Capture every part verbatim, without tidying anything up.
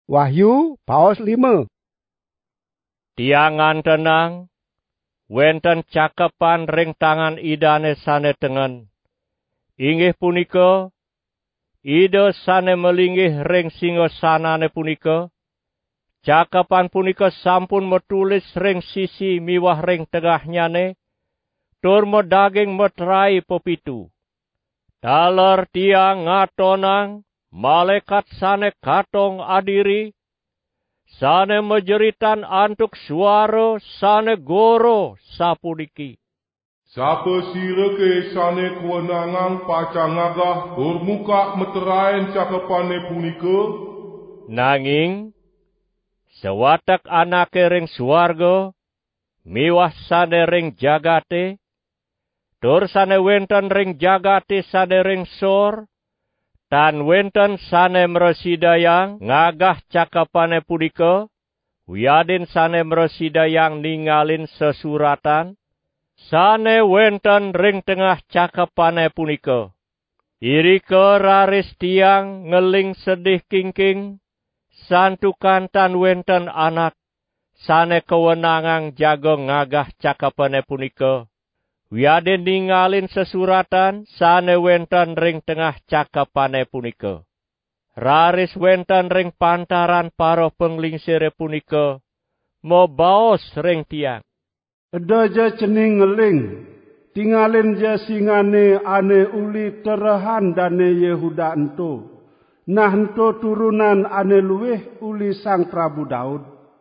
Wahyu paus lima. Tiangan tenang, wenten cakepan ring tangan idane sane tengen. Inggih punika, ida sane melinggih ring singasanane punika. Cakepan punika sampun metulis ring sisi miwah ring tengahnyane, tur medaging metrai pepitu. Daler tiang ngatonang, malaikat sane katong adiri, sane menjeritan antuk suara sane goro sapuniki. Sapa sireke sane kewenangan pacangagah bermuka meterain cakepane punika? Nanging, sewatak anake ring suarga, miwah sane ring jagate, tur sane wenten ring jagate sane ring sor, tan wenten sane mresidayang ngagah cakapane punika, wiadin sane mresidayang ningalin sesuratan, sane wenten ring tengah cakapane punika. Irika raris tiang ngeling sedih kingking, santukan tan wenten anak, sane kewenangan jaga ngagah cakapane punika. Wiadin ningalin sesuratan, sane wenten ring tengah cakapane punika. Raris wenten ring pantaran para penglingsire punika, mo baos ring tiang. Eda je cening ngeling, tingalin je singane ane uli terehan dane Yehuda ento. Nah ento turunan ane luweh uli sang Prabu Daud.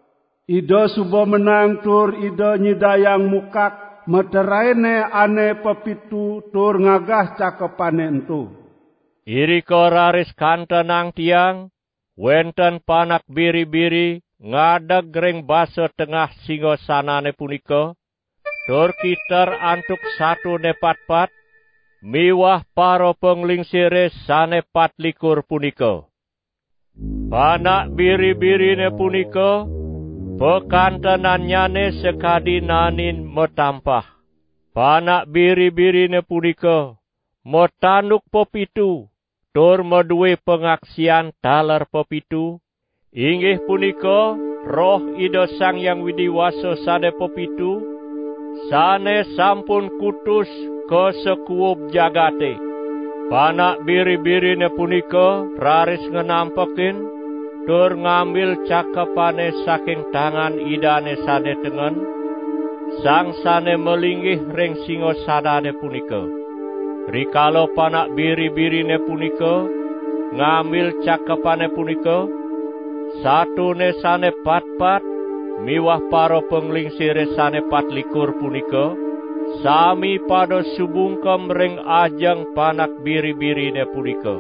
Ida subo menang tur ida nyidayang mukak, meteraine ane pepitu tur ngagah cakepane ento. Irika raris kantenang tiang, wenten panak biri-biri, ngadeg ring basa tengah singasanane punika, tur kiter antuk satu nepat-pat, miwah para penglingsire sane patlikur punika. Panak biri-birine punika, pekantenannyane sekadi nanin metampah. Panak biri-birine punika, metanduk pepitu, tur meduwe pengaksian taler pepitu, inggih punika roh ida Sang Yang Widiwasa sane pepitu, sane sampun kutus ke sekuub jagate. Panak biri-birine punika raris ngenampekin, tur ngambil cakepane saking tangan idane sane tengen, sang sane melinggih ring singasanane punika. Rikala panak biri-birine punika ngambil cakepane punika, satune sane pat-pat, miwah para penglingsire sane patlikur punika, sami pada subungkem ring ajeng panak biri-birine punika.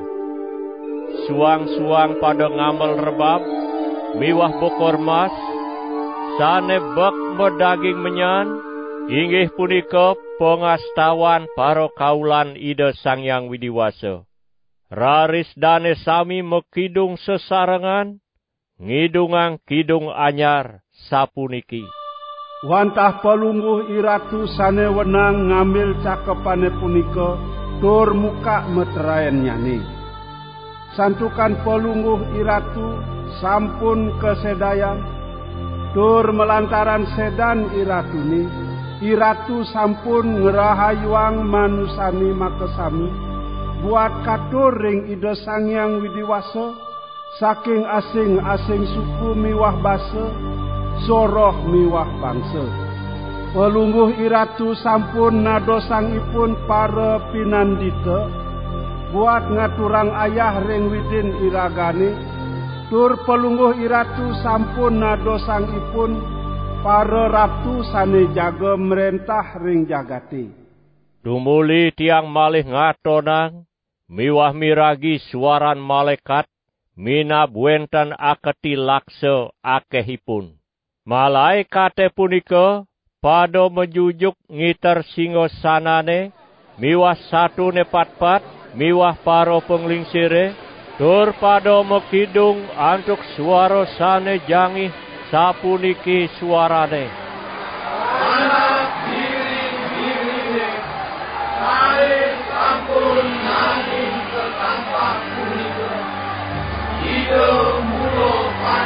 Suang-suang pada ngamel rebab, miwah bokor mas, sane bek medaging menyan, inggih punika pengastawan para kaulan ida Sang Yang Widiwasa. Raris dane sami mekidung sesarengan, ngidungang kidung anyar sapuniki. Wantah pelungguh iratu sane wenang ngambil cakepane punika, tur muka meterain nyani. Santukan pelungguh iratu sampun kesedayang, tur melantaran sedan iratuni, iratu sampun ngerahayuang manusani makesami, buat katur ring ida Sang Yang Widiwasa, saking asing-asing suku miwah basa, soroh miwah bangsa. Pelungguh iratu sampun nadosangipun para pinandita, buat ngaturang ayah ring widin iragane, tur pelungguh iratu sampun nadosangipun para ratu sane jaga merentah ring jagate. Tumuli tiang malih ngatonang, miwah miragi suaran malaikat, minab wenten aketi laksa akehipun. Malaikate punika pada menjujuk ngiter singasanane, miwah satu nepat-pat, miwah para penglingsire, tur pada mekidung antuk suara sane jangih sapuniki suarane. Panak biri-birine, sane sampun nanging ketampah punika, ida mulo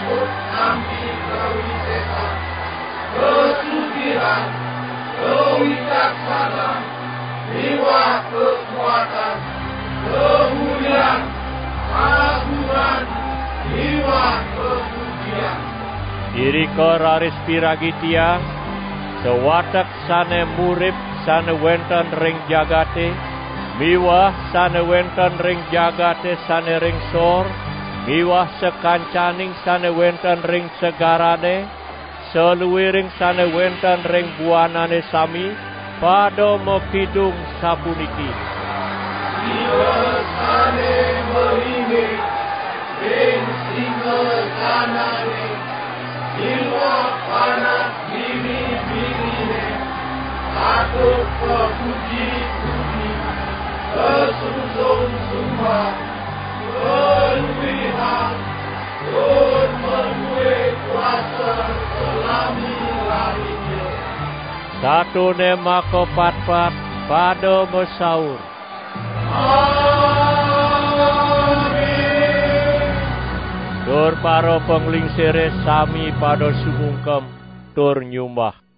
Diriko raris piragi tiang, sewatak sane murip sane wenten ring jagate, miwah sane wenten ring jagate sane ring sor, miwah sekancaning sane wenten ring segarane, seluwiring sane wenten ring buanane sami, pada mekidung sapuniki. Miwah sane merine, ring singa sanane, miwah panas biri-birine, takut kepuji-puji, kesusung semua, berpihak, Tuhan menue kuasa selami-lamanya. Satu nema kepat-pat pada mesaur. Amin. Tur para penglingsire sami pada sumungkem tur nyumbah.